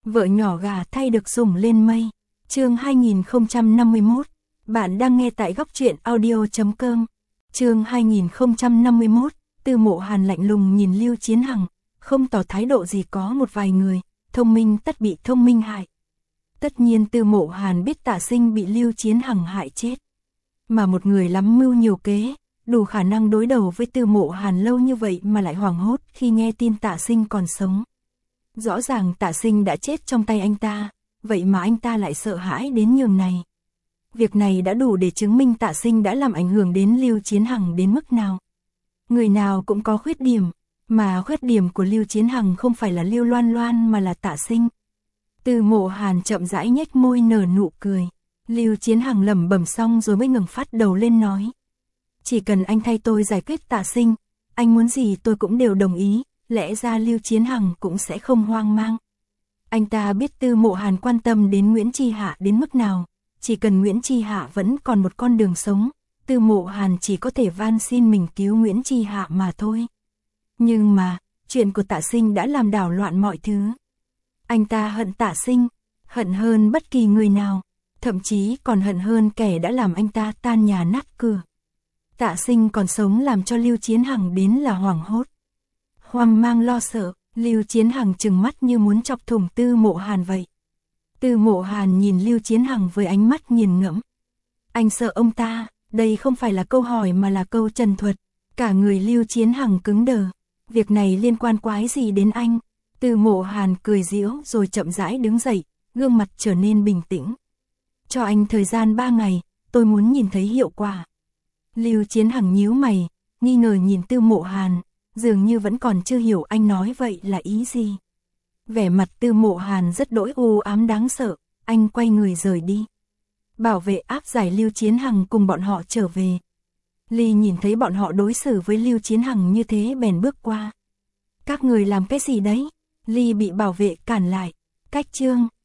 Vợ nhỏ gà thay được sủng lên mây. Chương 2051. Bạn đang nghe tại góc truyện audio.com. Chương 2051. Tư Mộ Hàn lạnh lùng nhìn Lưu Chiến Hằng, không tỏ thái độ gì. Có một vài người, thông minh tất bị thông minh hại. Tất nhiên Tư Mộ Hàn biết Tạ Sinh bị Lưu Chiến Hằng hại chết. Mà một người lắm mưu nhiều kế, đủ khả năng đối đầu với Tư Mộ Hàn lâu như vậy mà lại hoảng hốt khi nghe tin Tạ Sinh còn sống. Rõ ràng Tạ Sinh đã chết trong tay anh ta, vậy mà anh ta lại sợ hãi đến nhường này. Việc này đã đủ để chứng minh Tạ Sinh đã làm ảnh hưởng đến Lưu Chiến Hằng đến mức nào. Người nào cũng có khuyết điểm, mà khuyết điểm của Lưu Chiến Hằng không phải là Lưu Loan Loan mà là Tạ Sinh. Tư Mộ Hàn chậm rãi nhếch môi nở nụ cười. Lưu Chiến Hằng lẩm bẩm xong rồi mới ngẩng phát đầu lên nói: "Chỉ cần anh thay tôi giải quyết Tạ Sinh, anh muốn gì tôi cũng đều đồng ý." Lẽ ra Lưu Chiến Hằng cũng sẽ không hoang mang. Anh ta biết Tư Mộ Hàn quan tâm đến Nguyễn Chi Hạ đến mức nào, chỉ cần Nguyễn Chi Hạ vẫn còn một con đường sống, Tư Mộ Hàn chỉ có thể van xin mình cứu Nguyễn Chi Hạ mà thôi. Nhưng mà, chuyện của Tạ Sinh đã làm đảo loạn mọi thứ. Anh ta hận Tạ Sinh, hận hơn bất kỳ người nào, thậm chí còn hận hơn kẻ đã làm anh ta tan nhà nát cửa. Tạ Sinh còn sống làm cho Lưu Chiến Hằng đến là hoảng hốt, hoang mang lo sợ. Lưu Chiến Hằng trừng mắt như muốn chọc thủng Tư Mộ Hàn vậy. Tư Mộ Hàn nhìn Lưu Chiến Hằng với ánh mắt nghiền ngẫm. Anh sợ ông ta? Đây không phải là câu hỏi mà là câu trần thuật. Cả người Lưu Chiến Hằng cứng đờ. Việc này liên quan quái gì đến anh? Tư Mộ Hàn cười giễu rồi chậm rãi đứng dậy, gương mặt trở nên bình tĩnh. Cho anh thời gian 3 ngày, tôi muốn nhìn thấy hiệu quả. Lưu Chiến Hằng nhíu mày, nghi ngờ nhìn Tư Mộ Hàn, dường như vẫn còn chưa hiểu anh nói vậy là ý gì. Vẻ mặt Tư Mộ Hàn rất đỗi u ám đáng sợ, anh quay người rời đi. Bảo vệ áp giải Lưu Chiến Hằng cùng bọn họ trở về. Ly nhìn thấy bọn họ đối xử với Lưu Chiến Hằng như thế bèn bước qua. Các người làm cái gì đấy? Ly bị bảo vệ cản lại. Cách chương